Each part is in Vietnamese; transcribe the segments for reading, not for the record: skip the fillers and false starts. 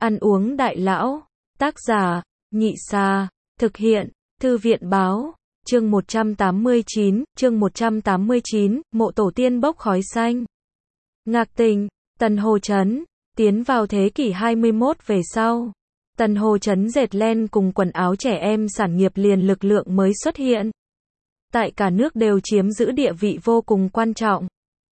Ăn uống đại lão. Tác giả, Nhị Sa. Thực hiện, Thư viện báo. Chương 189, mộ tổ tiên bốc khói xanh. Ngạc Tình, Tần Hồ Trấn, tiến vào thế kỷ 21 về sau. Tần Hồ Trấn dệt len cùng quần áo trẻ em sản nghiệp liền lực lượng mới xuất hiện. Tại cả nước đều chiếm giữ địa vị vô cùng quan trọng.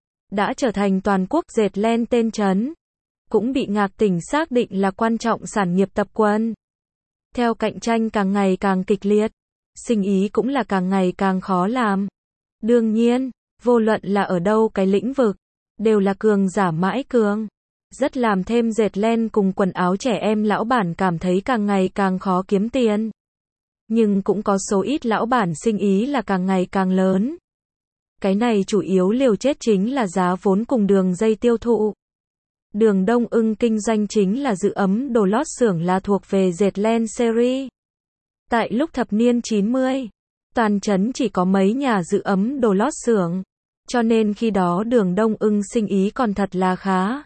Đã trở thành toàn quốc dệt len tên trấn. Cũng bị Ngạc Tỉnh xác định là quan trọng sản nghiệp tập quân. Theo cạnh tranh càng ngày càng kịch liệt, sinh ý cũng là càng ngày càng khó làm. Đương nhiên, vô luận là ở đâu cái lĩnh vực, đều là cường giả mãi cường. Rất làm thêm dệt len cùng quần áo trẻ em lão bản cảm thấy càng ngày càng khó kiếm tiền. Nhưng cũng có số ít lão bản sinh ý là càng ngày càng lớn. Cái này chủ yếu liều chết chính là giá vốn cùng đường dây tiêu thụ. Đường Đông Ưng kinh doanh chính là giữ ấm đồ lót xưởng là thuộc về dệt len series. Tại lúc thập niên 90, toàn trấn chỉ có mấy nhà giữ ấm đồ lót xưởng, cho nên khi đó Đường Đông Ưng sinh ý còn thật là khá.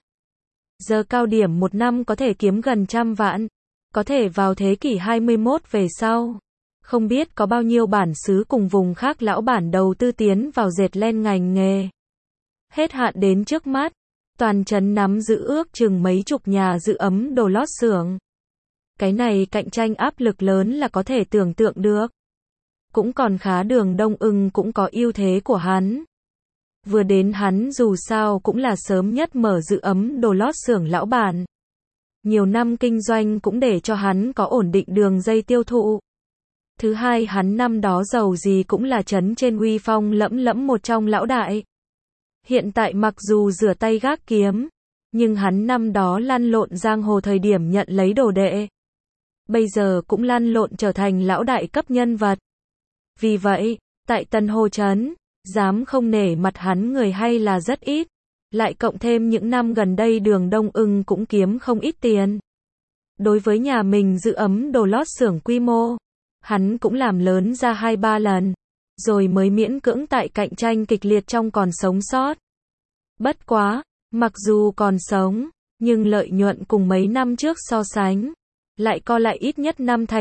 Giờ cao điểm một năm có thể kiếm gần 100 vạn, có thể vào thế kỷ 21 về sau. Không biết có bao nhiêu bản xứ cùng vùng khác lão bản đầu tư tiến vào dệt len ngành nghề. Hết hạn đến trước mắt, toàn trấn nắm giữ ước chừng mấy chục nhà giữ ấm đồ lót xưởng. Cái này cạnh tranh áp lực lớn là có thể tưởng tượng được. Cũng còn khá Đường Đông Ưng cũng có ưu thế của hắn. Vừa đến hắn dù sao cũng là sớm nhất mở giữ ấm đồ lót xưởng lão bản. Nhiều năm kinh doanh cũng để cho hắn có ổn định đường dây tiêu thụ. Thứ hai hắn năm đó giàu gì cũng là trấn trên uy phong lẫm lẫm một trong lão đại. Hiện tại mặc dù rửa tay gác kiếm, nhưng hắn năm đó lăn lộn giang hồ thời điểm nhận lấy đồ đệ. Bây giờ cũng lăn lộn trở thành lão đại cấp nhân vật. Vì vậy, tại Tần Hồ Trấn, dám không nể mặt hắn người hay là rất ít. Lại cộng thêm những năm gần đây Đường Đông Ưng cũng kiếm không ít tiền. Đối với nhà mình giữ ấm đồ lót xưởng quy mô, hắn cũng làm lớn ra 2-3 lần. Rồi mới miễn cưỡng tại cạnh tranh kịch liệt trong còn sống sót. Bất quá, mặc dù còn sống, nhưng lợi nhuận cùng mấy năm trước so sánh, lại co lại ít nhất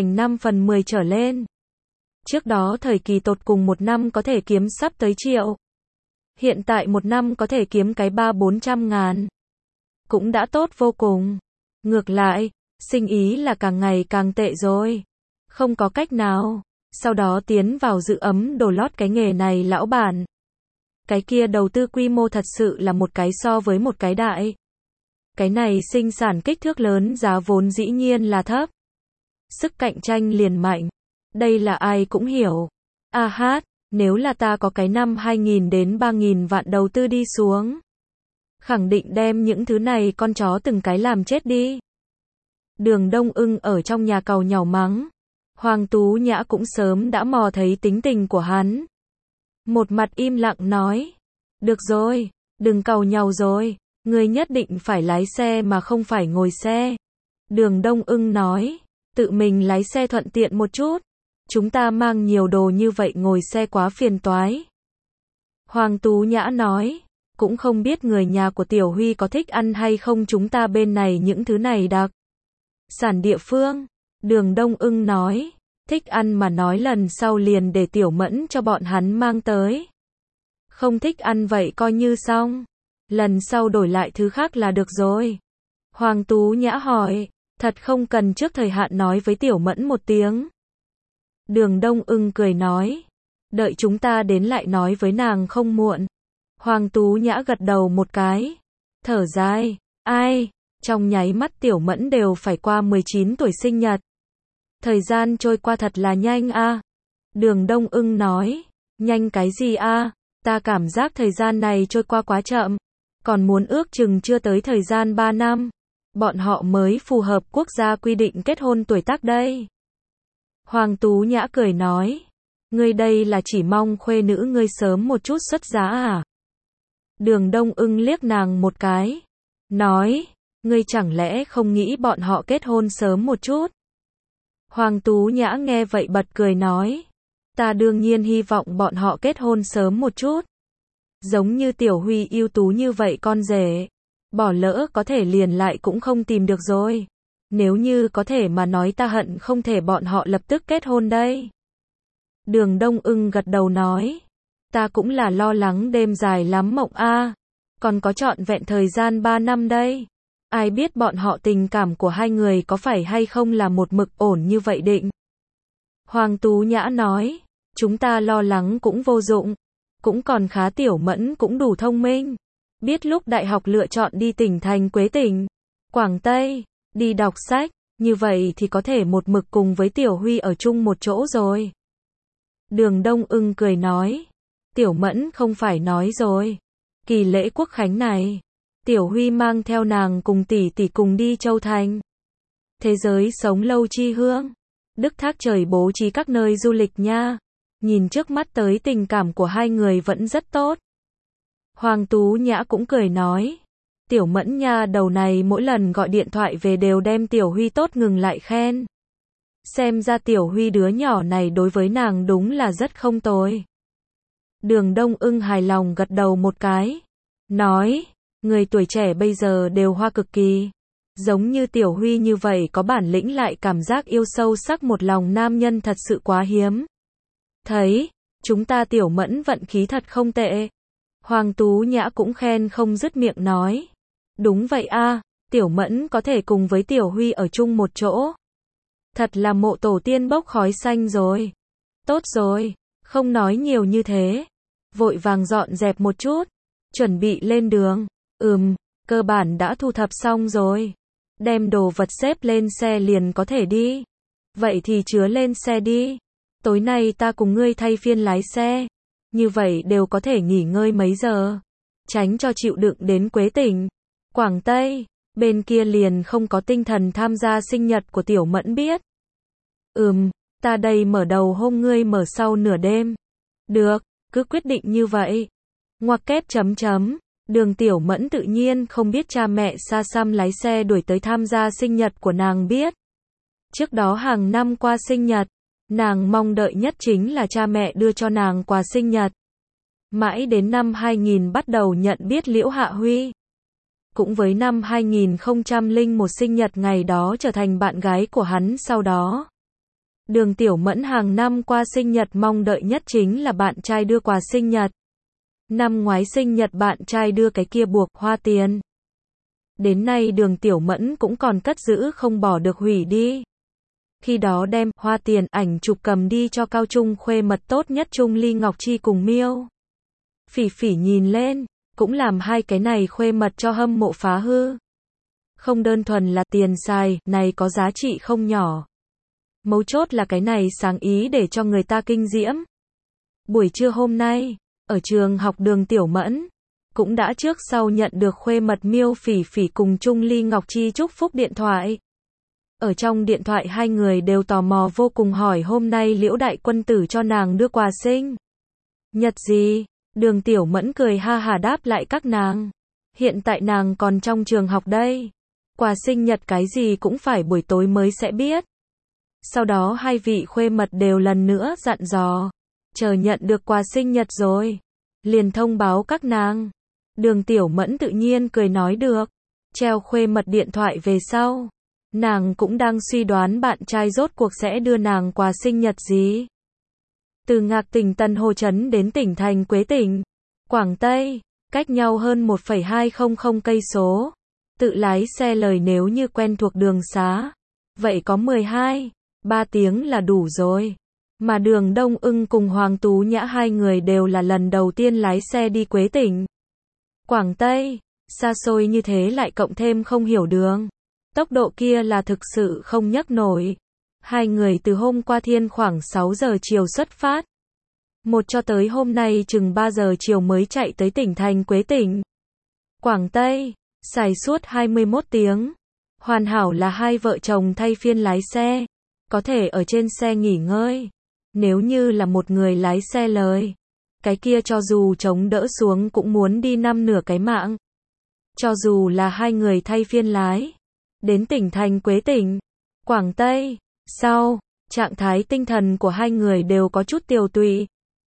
5/10 trở lên. Trước đó thời kỳ tột cùng một năm có thể kiếm sắp tới triệu. Hiện tại một năm có thể kiếm cái 300-400 ngàn. Cũng đã tốt vô cùng. Ngược lại, sinh ý là càng ngày càng tệ rồi. Không có cách nào. Sau đó tiến vào giữ ấm đồ lót cái nghề này lão bản. Cái kia đầu tư quy mô thật sự là một cái so với một cái đại. Cái này sinh sản kích thước lớn giá vốn dĩ nhiên là thấp. Sức cạnh tranh liền mạnh. Đây là ai cũng hiểu. Nếu là ta có cái năm 2.000 đến 3.000 vạn đầu tư đi xuống. Khẳng định đem những thứ này con chó từng cái làm chết đi. Đường Đông Ưng ở trong nhà càu nhàu mắng. Hoàng Tú Nhã cũng sớm đã mò thấy tính tình của hắn. Một mặt im lặng nói. Được rồi, đừng càu nhàu rồi. Ngươi nhất định phải lái xe mà không phải ngồi xe. Đường Đông Ưng nói. Tự mình lái xe thuận tiện một chút. Chúng ta mang nhiều đồ như vậy ngồi xe quá phiền toái. Hoàng Tú Nhã nói. Cũng không biết người nhà của Tiểu Huy có thích ăn hay không chúng ta bên này những thứ này đặc sản địa phương. Đường Đông Ưng nói. Thích ăn mà nói lần sau liền để Tiểu Mẫn cho bọn hắn mang tới. Không thích ăn vậy coi như xong. Lần sau đổi lại thứ khác là được rồi. Hoàng Tú Nhã hỏi. Thật không cần trước thời hạn nói với Tiểu Mẫn một tiếng. Đường Đông Ưng cười nói. Đợi chúng ta đến lại nói với nàng không muộn. Hoàng Tú Nhã gật đầu một cái. Thở dài. Ai, trong nháy mắt Tiểu Mẫn đều phải qua 19 tuổi sinh nhật. Thời gian trôi qua thật là nhanh a. Đường Đông Ưng nói. Nhanh cái gì a? Ta cảm giác thời gian này trôi qua quá chậm. Còn muốn ước chừng chưa tới thời gian 3 năm. Bọn họ mới phù hợp quốc gia quy định kết hôn tuổi tác đây. Hoàng Tú Nhã cười nói. Ngươi đây là chỉ mong khuê nữ ngươi sớm một chút xuất giá à? Đường Đông Ưng liếc nàng một cái. Nói. Ngươi chẳng lẽ không nghĩ bọn họ kết hôn sớm một chút? Hoàng Tú Nhã nghe vậy bật cười nói. Ta đương nhiên hy vọng bọn họ kết hôn sớm một chút. Giống như Tiểu Huy ưu tú như vậy con rể. Bỏ lỡ có thể liền lại cũng không tìm được rồi. Nếu như có thể mà nói ta hận không thể bọn họ lập tức kết hôn đây. Đường Đông Ưng gật đầu nói. Ta cũng là lo lắng đêm dài lắm mộng a, còn có trọn vẹn thời gian 3 năm đây. Ai biết bọn họ tình cảm của hai người có phải hay không là một mực ổn như vậy định. Hoàng Tú Nhã nói. Chúng ta lo lắng cũng vô dụng. Cũng còn khá, Tiểu Mẫn cũng đủ thông minh. Biết lúc đại học lựa chọn đi tỉnh thành Quế Tỉnh, Quảng Tây, đi đọc sách, như vậy thì có thể một mực cùng với Tiểu Huy ở chung một chỗ rồi. Đường Đông Ưng cười nói. Tiểu Mẫn không phải nói rồi. Kỳ lễ Quốc khánh này, Tiểu Huy mang theo nàng cùng tỷ tỷ cùng đi Châu Thành. Thế giới sống lâu chi hương. Đức Thác Trời bố trí các nơi du lịch nha. Nhìn trước mắt tới tình cảm của hai người vẫn rất tốt. Hoàng Tú Nhã cũng cười nói. Tiểu Mẫn nha đầu này mỗi lần gọi điện thoại về đều đem Tiểu Huy tốt ngừng lại khen. Xem ra Tiểu Huy đứa nhỏ này đối với nàng đúng là rất không tồi. Đường Đông Ưng hài lòng gật đầu một cái. Nói, người tuổi trẻ bây giờ đều hoa cực kỳ. Giống như Tiểu Huy như vậy có bản lĩnh lại cảm giác yêu sâu sắc một lòng nam nhân thật sự quá hiếm. Thấy, chúng ta Tiểu Mẫn vận khí thật không tệ. Hoàng Tú Nhã cũng khen không dứt miệng nói. Đúng vậy a, Tiểu Mẫn có thể cùng với Tiểu Huy ở chung một chỗ. Thật là mộ tổ tiên bốc khói xanh rồi. Tốt rồi, không nói nhiều như thế. Vội vàng dọn dẹp một chút, chuẩn bị lên đường. Cơ bản đã thu thập xong rồi. Đem đồ vật xếp lên xe liền có thể đi. Vậy thì chứa lên xe đi. Tối nay ta cùng ngươi thay phiên lái xe. Như vậy đều có thể nghỉ ngơi mấy giờ. Tránh cho chịu đựng đến Quế Tỉnh, Quảng Tây. Bên kia liền không có tinh thần tham gia sinh nhật của Tiểu Mẫn biết. Ta đây mở đầu hôm ngươi mở sau nửa đêm. Được, cứ quyết định như vậy. Ngoặc kép chấm chấm. Đường Tiểu Mẫn tự nhiên không biết cha mẹ xa xăm lái xe đuổi tới tham gia sinh nhật của nàng biết. Trước đó hàng năm qua sinh nhật, nàng mong đợi nhất chính là cha mẹ đưa cho nàng quà sinh nhật. Mãi đến năm 2000 bắt đầu nhận biết Liễu Hạ Huy. Cũng với năm 2001 sinh nhật ngày đó trở thành bạn gái của hắn sau đó. Đường Tiểu Mẫn hàng năm qua sinh nhật mong đợi nhất chính là bạn trai đưa quà sinh nhật. Năm ngoái sinh nhật bạn trai đưa cái kia buộc hoa tiền. Đến nay Đường Tiểu Mẫn cũng còn cất giữ không bỏ được hủy đi. Khi đó đem hoa tiền ảnh chụp cầm đi cho cao trung khuê mật tốt nhất Trung Ly Ngọc Chi cùng Miêu Phỉ Phỉ nhìn lên, cũng làm hai cái này khuê mật cho hâm mộ phá hư. Không đơn thuần là tiền xài, này có giá trị không nhỏ. Mấu chốt là cái này sáng ý để cho người ta kinh diễm. Buổi trưa hôm nay, ở trường học Đường Tiểu Mẫn, cũng đã trước sau nhận được khuê mật Miêu Phỉ Phỉ cùng Trung Ly Ngọc Chi chúc phúc điện thoại. Ở trong điện thoại hai người đều tò mò vô cùng hỏi hôm nay Liễu Đại Quân Tử cho nàng đưa quà sinh nhật gì. Đường Tiểu Mẫn cười ha hà đáp lại các nàng. Hiện tại nàng còn trong trường học đây. Quà sinh nhật cái gì cũng phải buổi tối mới sẽ biết. Sau đó hai vị khuê mật đều lần nữa dặn dò. Chờ nhận được quà sinh nhật rồi, liền thông báo các nàng. Đường Tiểu Mẫn tự nhiên cười nói được. Treo khuê mật điện thoại về sau. Nàng cũng đang suy đoán bạn trai rốt cuộc sẽ đưa nàng quà sinh nhật gì. Từ Ngạc Tỉnh Tần Hồ Trấn đến tỉnh thành Quế Tỉnh, Quảng Tây, cách nhau hơn 1,200 cây số. Tự lái xe lời nếu như quen thuộc đường xá, vậy có 12-3 tiếng là đủ rồi. Mà Đường Đông Ưng cùng Hoàng Tú Nhã hai người đều là lần đầu tiên lái xe đi Quế Tỉnh, Quảng Tây, xa xôi như thế lại cộng thêm không hiểu đường. Tốc độ kia là thực sự không nhấc nổi. Hai người từ hôm qua thiên khoảng 6 giờ chiều xuất phát. Một cho tới hôm nay chừng 3 giờ chiều mới chạy tới tỉnh thành Quế Tỉnh, Quảng Tây, xài suốt 21 tiếng. Hoàn hảo là hai vợ chồng thay phiên lái xe, có thể ở trên xe nghỉ ngơi. Nếu như là một người lái xe lời, cái kia cho dù chống đỡ xuống cũng muốn đi năm nửa cái mạng. Cho dù là hai người thay phiên lái, đến tỉnh thành Quế Tỉnh, Quảng Tây, sau, trạng thái tinh thần của hai người đều có chút tiều tụy.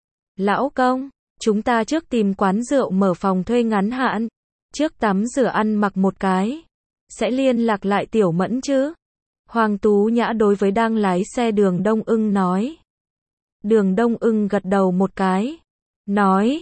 Lão công, chúng ta trước tìm quán rượu mở phòng thuê ngắn hạn, trước tắm rửa ăn mặc một cái, sẽ liên lạc lại Tiểu Mẫn chứ. Hoàng Tú Nhã đối với đang lái xe Đường Đông Ưng nói. Đường Đông Ưng gật đầu một cái. Nói,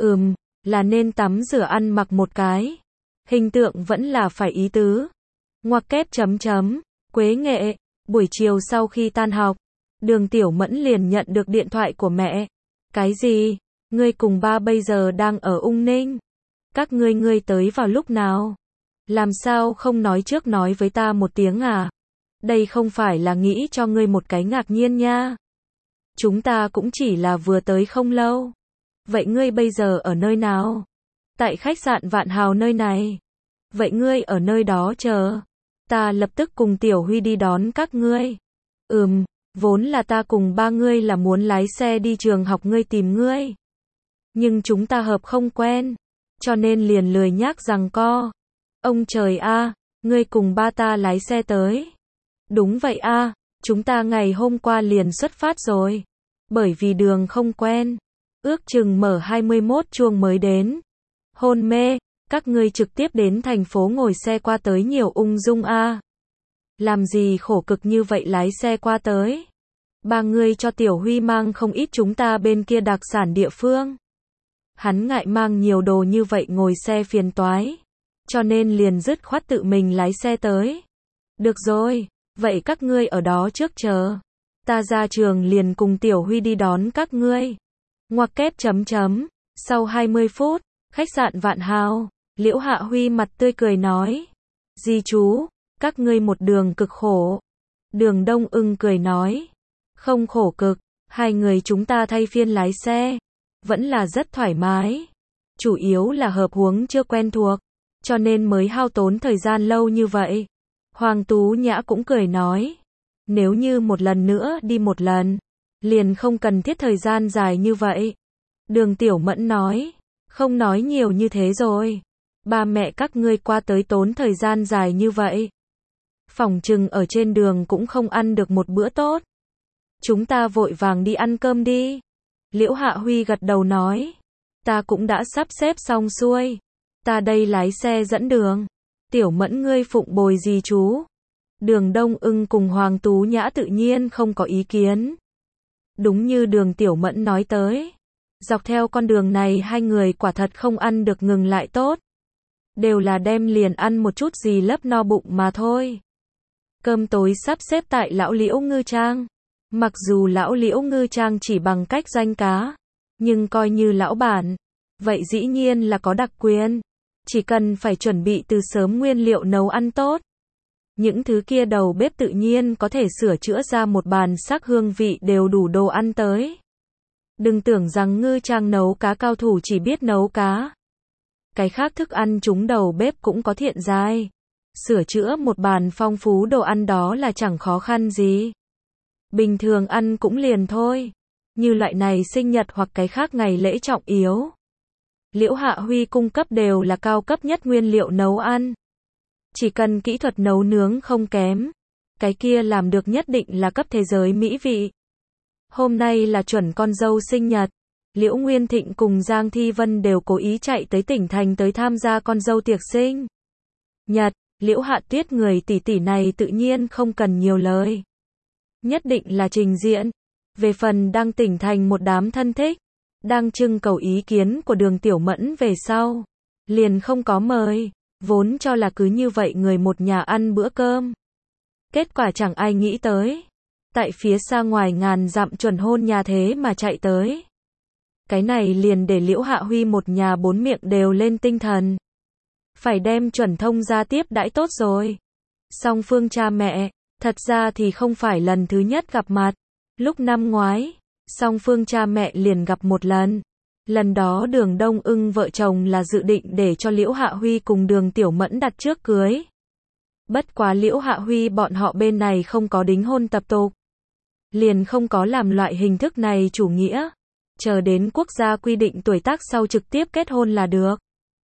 là nên tắm rửa ăn mặc một cái. Hình tượng vẫn là phải ý tứ. Ngoặc kép chấm chấm, Quế Nghệ, buổi chiều sau khi tan học, Đường Tiểu Mẫn liền nhận được điện thoại của mẹ. Cái gì? Ngươi cùng ba bây giờ đang ở Ung Ninh. Các ngươi tới vào lúc nào? Làm sao không nói trước nói với ta một tiếng à? Đây không phải là nghĩ cho ngươi một cái ngạc nhiên nha. Chúng ta cũng chỉ là vừa tới không lâu. Vậy ngươi bây giờ ở nơi nào? Tại khách sạn Vạn Hào nơi này. Vậy ngươi ở nơi đó chờ. Ta lập tức cùng Tiểu Huy đi đón các ngươi. Vốn là ta cùng ba ngươi là muốn lái xe đi trường học ngươi tìm ngươi. Nhưng chúng ta hợp không quen. Cho nên liền lười nhác giằng co. Ông trời a, ngươi cùng ba ta lái xe tới. Đúng vậy a, chúng ta ngày hôm qua liền xuất phát rồi. Bởi vì đường không quen. Ước chừng mở 21 chuông mới đến. Hôn mê, các ngươi trực tiếp đến thành phố ngồi xe qua tới nhiều ung dung a. Làm gì khổ cực như vậy lái xe qua tới. Ba ngươi cho Tiểu Huy mang không ít chúng ta bên kia đặc sản địa phương. Hắn ngại mang nhiều đồ như vậy ngồi xe phiền toái. Cho nên liền dứt khoát tự mình lái xe tới. Được rồi, vậy các ngươi ở đó trước chờ. Ta ra trường liền cùng Tiểu Huy đi đón các ngươi. Ngoặc kép chấm chấm, sau 20 phút, khách sạn Vạn Hào, Liễu Hạ Huy mặt tươi cười nói. Dì chú, các ngươi một đường cực khổ. Đường Đông Ưng cười nói. Không khổ cực, hai người chúng ta thay phiên lái xe. Vẫn là rất thoải mái. Chủ yếu là hợp huống chưa quen thuộc. Cho nên mới hao tốn thời gian lâu như vậy. Hoàng Tú Nhã cũng cười nói. Nếu như một lần nữa đi một lần, liền không cần thiết thời gian dài như vậy. Đường Tiểu Mẫn nói. Không nói nhiều như thế rồi. Ba mẹ các ngươi qua tới tốn thời gian dài như vậy. Phỏng chừng ở trên đường cũng không ăn được một bữa tốt. Chúng ta vội vàng đi ăn cơm đi. Liễu Hạ Huy gật đầu nói. Ta cũng đã sắp xếp xong xuôi. Ta đây lái xe dẫn đường. Tiểu Mẫn ngươi phụng bồi gì chú? Đường Đông Ưng cùng Hoàng Tú Nhã tự nhiên không có ý kiến. Đúng như Đường Tiểu Mẫn nói tới. Dọc theo con đường này hai người quả thật không ăn được ngừng lại tốt. Đều là đem liền ăn một chút gì lấp no bụng mà thôi. Cơm tối sắp xếp tại lão Liễu Ngư Trang. Mặc dù lão Liễu Ngư Trang chỉ bằng cách danh cá, nhưng coi như lão bản, vậy dĩ nhiên là có đặc quyền. Chỉ cần phải chuẩn bị từ sớm nguyên liệu nấu ăn tốt. Những thứ kia đầu bếp tự nhiên có thể sửa chữa ra một bàn sắc hương vị đều đủ đồ ăn tới. Đừng tưởng rằng Ngư Trang nấu cá cao thủ chỉ biết nấu cá. Cái khác thức ăn chúng đầu bếp cũng có thiện giai. Sửa chữa một bàn phong phú đồ ăn đó là chẳng khó khăn gì. Bình thường ăn cũng liền thôi. Như loại này sinh nhật hoặc cái khác ngày lễ trọng yếu. Liễu Hạ Huy cung cấp đều là cao cấp nhất nguyên liệu nấu ăn. Chỉ cần kỹ thuật nấu nướng không kém. Cái kia làm được nhất định là cấp thế giới mỹ vị. Hôm nay là chuẩn con dâu sinh nhật. Liễu Nguyên Thịnh cùng Giang Thi Vân đều cố ý chạy tới tỉnh thành tới tham gia con dâu tiệc sinh nhật. Liễu Hạ Tuyết người tỷ tỷ này tự nhiên không cần nhiều lời. Nhất định là trình diện. Về phần đang tỉnh thành một đám thân thích, đang trưng cầu ý kiến của Đường Tiểu Mẫn về sau. Liền không có mời, vốn cho là cứ như vậy người một nhà ăn bữa cơm. Kết quả chẳng ai nghĩ tới. Tại phía xa ngoài ngàn dặm chuẩn hôn nhà thế mà chạy tới. Cái này liền để Liễu Hạ Huy một nhà bốn miệng đều lên tinh thần. Phải đem chuẩn thông ra tiếp đãi tốt rồi. Song phương cha mẹ, thật ra thì không phải lần thứ nhất gặp mặt. Lúc năm ngoái, song phương cha mẹ liền gặp một lần. Lần đó Đường Đông Ưng vợ chồng là dự định để cho Liễu Hạ Huy cùng Đường Tiểu Mẫn đặt trước cưới. Bất quá Liễu Hạ Huy bọn họ bên này không có đính hôn tập tục. Liền không có làm loại hình thức này chủ nghĩa. Chờ đến quốc gia quy định tuổi tác sau trực tiếp kết hôn là được.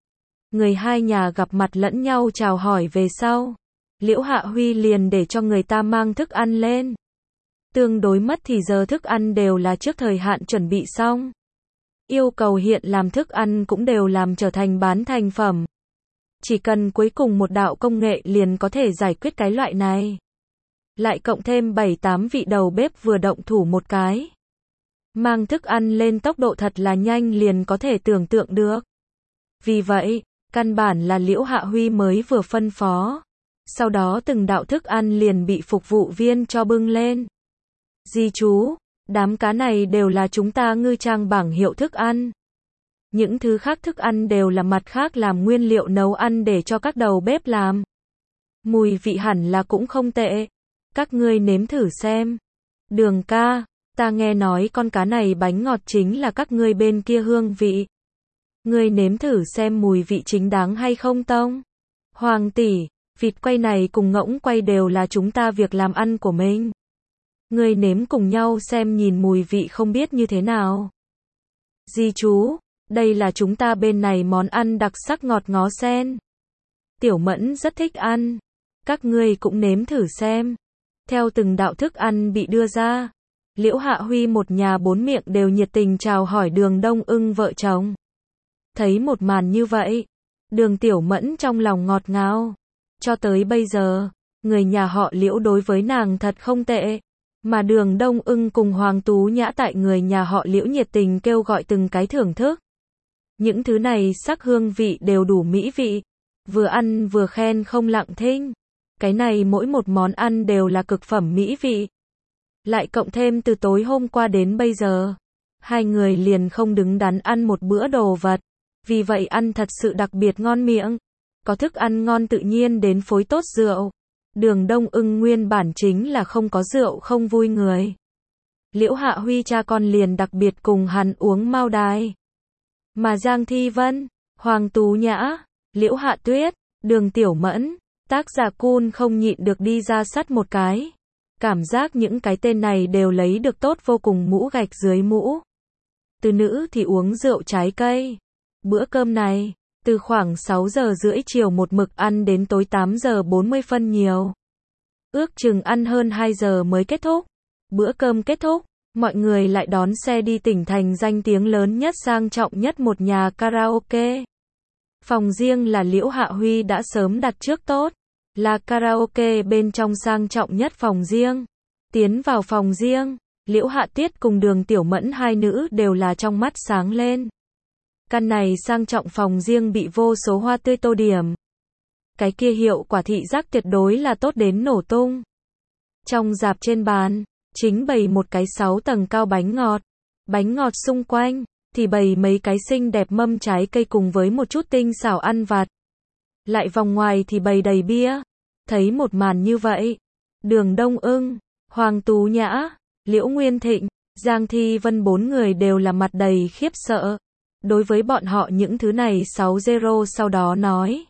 Người hai nhà gặp mặt lẫn nhau chào hỏi về sau. Liễu Hạ Huy liền để cho người ta mang thức ăn lên. Tương đối mất thì giờ thức ăn đều là trước thời hạn chuẩn bị xong. Yêu cầu hiện làm thức ăn cũng đều làm trở thành bán thành phẩm. Chỉ cần cuối cùng một đạo công nghệ liền có thể giải quyết cái loại này. lại cộng thêm 7-8 vị đầu bếp vừa động thủ một cái. Mang thức ăn lên tốc độ thật là nhanh liền có thể tưởng tượng được. Vì vậy, căn bản là Liễu Hạ Huy mới vừa phân phó. Sau đó từng đạo thức ăn liền bị phục vụ viên cho bưng lên. Di chú, đám cá này đều là chúng ta ngư trang bảng hiệu thức ăn. Những thứ khác thức ăn đều là mặt khác làm nguyên liệu nấu ăn để cho các đầu bếp làm. Mùi vị hẳn là cũng không tệ. Các ngươi nếm thử xem. Đường ca, ta nghe nói con cá này bánh ngọt chính là các ngươi bên kia hương vị. Ngươi nếm thử xem mùi vị chính đáng hay không tông. Hoàng tỷ, vịt quay này cùng ngỗng quay đều là chúng ta việc làm ăn của mình. Ngươi nếm cùng nhau xem nhìn mùi vị không biết như thế nào. Di chú, đây là chúng ta bên này món ăn đặc sắc ngọt ngó sen. Tiểu Mẫn rất thích ăn. Các ngươi cũng nếm thử xem. Theo từng đạo thức ăn bị đưa ra, Liễu Hạ Huy một nhà bốn miệng đều nhiệt tình chào hỏi Đường Đông Ưng vợ chồng. Thấy một màn như vậy, Đường Tiểu Mẫn trong lòng ngọt ngào. Cho tới bây giờ, người nhà họ Liễu đối với nàng thật không tệ. Mà Đường Đông Ưng cùng Hoàng Tú Nhã tại người nhà họ Liễu nhiệt tình kêu gọi từng cái thưởng thức. Những thứ này sắc hương vị đều đủ mỹ vị. Vừa ăn vừa khen không lặng thinh. Cái này mỗi một món ăn đều là cực phẩm mỹ vị. Lại cộng thêm từ tối hôm qua đến bây giờ, hai người liền không đứng đắn ăn một bữa đồ vật. Vì vậy ăn thật sự đặc biệt ngon miệng. Có thức ăn ngon tự nhiên đến phối tốt rượu. Đường Đông Ưng nguyên bản chính là không có rượu không vui người. Liễu Hạ Huy cha con liền đặc biệt cùng hắn uống mao đài. Mà Giang Thi Vân, Hoàng Tú Nhã, Liễu Hạ Tuyết, Đường Tiểu Mẫn, tác giả Cun không nhịn được đi ra sắt một cái. Cảm giác những cái tên này đều lấy được tốt vô cùng mũ gạch dưới mũ. Từ nữ thì uống rượu trái cây. Bữa cơm này, từ khoảng 6 giờ rưỡi chiều một mực ăn đến tối 8 giờ 40 phân nhiều. Ước chừng ăn hơn 2 giờ mới kết thúc. Bữa cơm kết thúc, mọi người lại đón xe đi tỉnh thành danh tiếng lớn nhất sang trọng nhất một nhà karaoke. Phòng riêng là Liễu Hạ Huy đã sớm đặt trước tốt. Là karaoke bên trong sang trọng nhất phòng riêng. Tiến vào phòng riêng, Liễu Hạ Tiết cùng Đường Tiểu Mẫn hai nữ đều là trong mắt sáng lên. Căn này sang trọng phòng riêng bị vô số hoa tươi tô điểm. Cái kia hiệu quả thị giác tuyệt đối là tốt đến nổ tung. Trong dạp trên bàn, chính bày một cái 6 tầng cao bánh ngọt. Bánh ngọt xung quanh, thì bày mấy cái xinh đẹp mâm trái cây cùng với một chút tinh xảo ăn vặt. Lại vòng ngoài thì bày đầy bia. Thấy một màn như vậy, Đường Đông Ưng, Hoàng Tú Nhã, Liễu Nguyên Thịnh, Giang Thi Vân bốn người đều là mặt đầy khiếp sợ. Đối với bọn họ những thứ này 6-0 sau đó nói.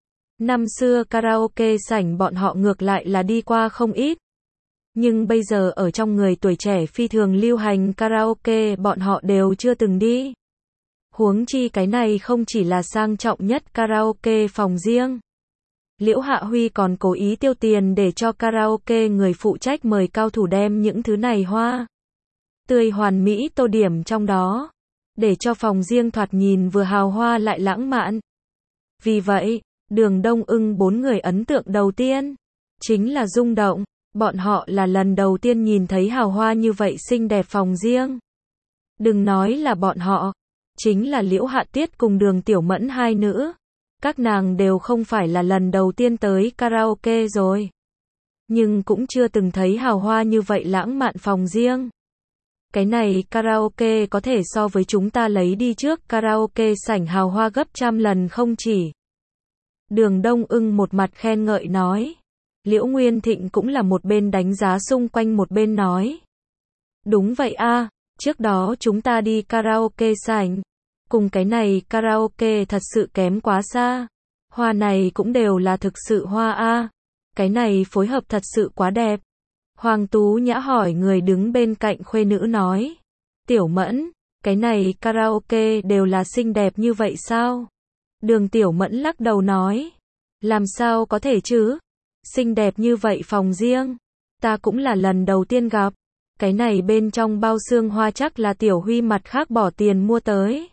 Năm xưa karaoke sảnh bọn họ ngược lại là đi qua không ít. Nhưng bây giờ ở trong người tuổi trẻ phi thường lưu hành karaoke bọn họ đều chưa từng đi. Huống chi cái này không chỉ là sang trọng nhất karaoke phòng riêng. Liễu Hạ Huy còn cố ý tiêu tiền để cho karaoke người phụ trách mời cao thủ đem những thứ này hoa tươi hoàn mỹ tô điểm trong đó. Để cho phòng riêng thoạt nhìn vừa hào hoa lại lãng mạn. Vì vậy, Đường Đông Ưng bốn người ấn tượng đầu tiên chính là rung động. Bọn họ là lần đầu tiên nhìn thấy hào hoa như vậy xinh đẹp phòng riêng. Đừng nói là bọn họ, chính là Liễu Hạ Tiết cùng Đường Tiểu Mẫn hai nữ. Các nàng đều không phải là lần đầu tiên tới karaoke rồi. Nhưng cũng chưa từng thấy hào hoa như vậy lãng mạn phòng riêng. Cái này karaoke có thể so với chúng ta lấy đi trước karaoke sảnh hào hoa gấp trăm lần không chỉ. Đường Đông Ưng một mặt khen ngợi nói. Liễu Nguyên Thịnh cũng là một bên đánh giá xung quanh một bên nói. Đúng vậy a, trước đó chúng ta đi karaoke sảnh. Cùng cái này karaoke thật sự kém quá xa. Hoa này cũng đều là thực sự hoa a. Cái này phối hợp thật sự quá đẹp. Hoàng Tú Nhã hỏi người đứng bên cạnh khuê nữ nói. Tiểu Mẫn, cái này karaoke đều là xinh đẹp như vậy sao? Đường Tiểu Mẫn lắc đầu nói. Làm sao có thể chứ? Xinh đẹp như vậy phòng riêng. Ta cũng là lần đầu tiên gặp. Cái này bên trong bao xương hoa chắc là Tiểu Huy mặt khác bỏ tiền mua tới.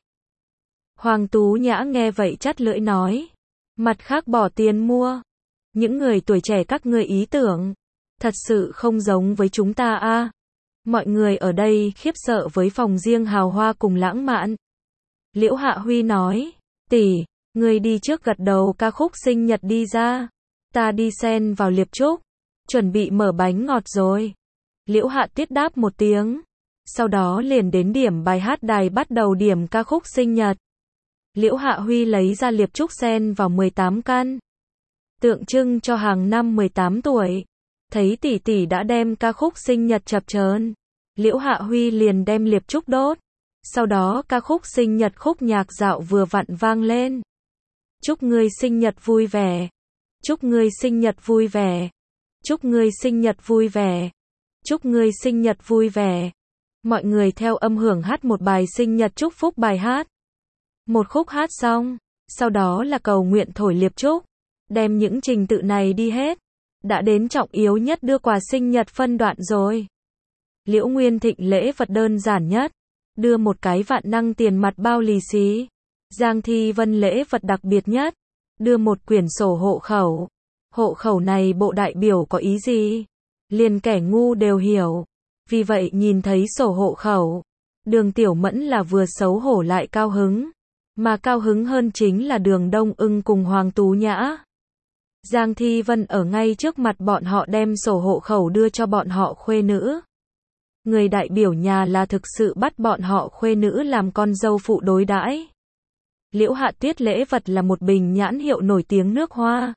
Hoàng Tú Nhã nghe vậy chắt lưỡi nói. Mặt khác bỏ tiền mua. Những người tuổi trẻ các ngươi ý tưởng. Thật sự không giống với chúng ta a. Mọi người ở đây khiếp sợ với phòng riêng hào hoa cùng lãng mạn. Liễu Hạ Huy nói, tỷ, ngươi đi trước gật đầu ca khúc sinh nhật đi ra. Ta đi xen vào liệp trúc, chuẩn bị mở bánh ngọt rồi. Liễu Hạ Tuyết đáp một tiếng. Sau đó liền đến điểm bài hát đài bắt đầu điểm ca khúc sinh nhật. Liễu Hạ Huy lấy ra liệp trúc xen vào 18 căn. Tượng trưng cho hàng năm 18 tuổi. Thấy tỷ tỷ đã đem ca khúc sinh nhật chập chờn, Liễu Hạ Huy liền đem liệp trúc đốt. Sau đó ca khúc sinh nhật khúc nhạc dạo vừa vặn vang lên. Chúc ngươi sinh nhật vui vẻ. Chúc ngươi sinh nhật vui vẻ. Chúc ngươi sinh nhật vui vẻ. Chúc ngươi sinh nhật vui vẻ. Mọi người theo âm hưởng hát một bài sinh nhật chúc phúc bài hát. Một khúc hát xong, sau đó là cầu nguyện thổi liệp trúc. Đem những trình tự này đi hết. Đã đến trọng yếu nhất đưa quà sinh nhật phân đoạn rồi. Liễu Nguyên Thịnh lễ vật đơn giản nhất. Đưa một cái vạn năng tiền mặt bao lì xì. Giang Thi Vân lễ vật đặc biệt nhất. Đưa một quyển sổ hộ khẩu. Hộ khẩu này bộ đại biểu có ý gì? Liền kẻ ngu đều hiểu. Vì vậy nhìn thấy sổ hộ khẩu, Đường Tiểu Mẫn là vừa xấu hổ lại cao hứng. Mà cao hứng hơn chính là Đường Đông Ưng cùng Hoàng Tú Nhã. Giang Thi Vân ở ngay trước mặt bọn họ đem sổ hộ khẩu đưa cho bọn họ khuê nữ. Người đại biểu nhà là thực sự bắt bọn họ khuê nữ làm con dâu phụ đối đãi. Liễu Hạ Tuyết lễ vật là một bình nhãn hiệu nổi tiếng nước Hoa.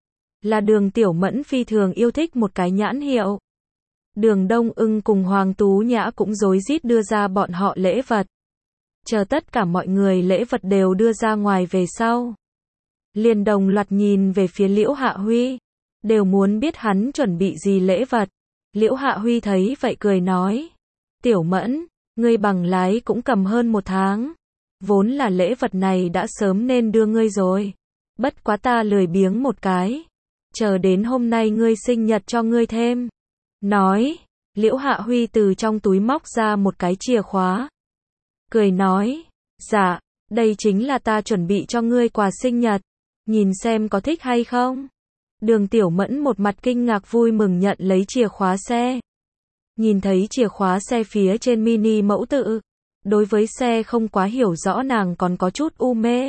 Là Đường Tiểu Mẫn phi thường yêu thích một cái nhãn hiệu. Đường Đông Ưng cùng Hoàng Tú Nhã cũng rối rít đưa ra bọn họ lễ vật. Chờ tất cả mọi người lễ vật đều đưa ra ngoài về sau. Liền đồng loạt nhìn về phía Liễu Hạ Huy. Đều muốn biết hắn chuẩn bị gì lễ vật. Liễu Hạ Huy thấy vậy cười nói. Tiểu Mẫn, ngươi bằng lái cũng cầm hơn 1 tháng. Vốn là lễ vật này đã sớm nên đưa ngươi rồi. Bất quá ta lười biếng một cái. Chờ đến hôm nay ngươi sinh nhật cho ngươi thêm. Nói, Liễu Hạ Huy từ trong túi móc ra một cái chìa khóa. Cười nói, dạ, đây chính là ta chuẩn bị cho ngươi quà sinh nhật. Nhìn xem có thích hay không? Đường Tiểu Mẫn một mặt kinh ngạc vui mừng nhận lấy chìa khóa xe. Nhìn thấy chìa khóa xe phía trên mini mẫu tự. Đối với xe không quá hiểu rõ nàng còn có chút u mê.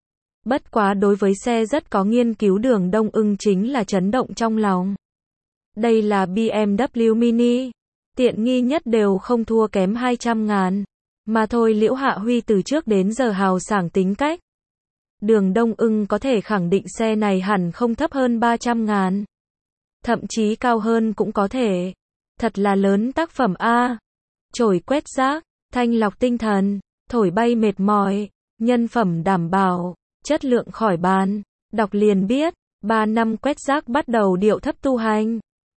Bất quá đối với xe rất có nghiên cứu Đường Đông Ưng chính là chấn động trong lòng. Đây là BMW Mini. Tiện nghi nhất đều không thua kém 200.000. Mà thôi Liễu Hạ Huy từ trước đến giờ hào sảng tính cách. Đường Đông Ưng có thể khẳng định xe này hẳn không thấp hơn 300.000. Thậm chí cao hơn cũng có thể. Thật là lớn tác phẩm A. Chổi quét rác, thanh lọc tinh thần, thổi bay mệt mỏi, nhân phẩm đảm bảo, chất lượng khỏi bàn. Đọc liền biết, 3 năm quét rác bắt đầu điệu thấp tu hành.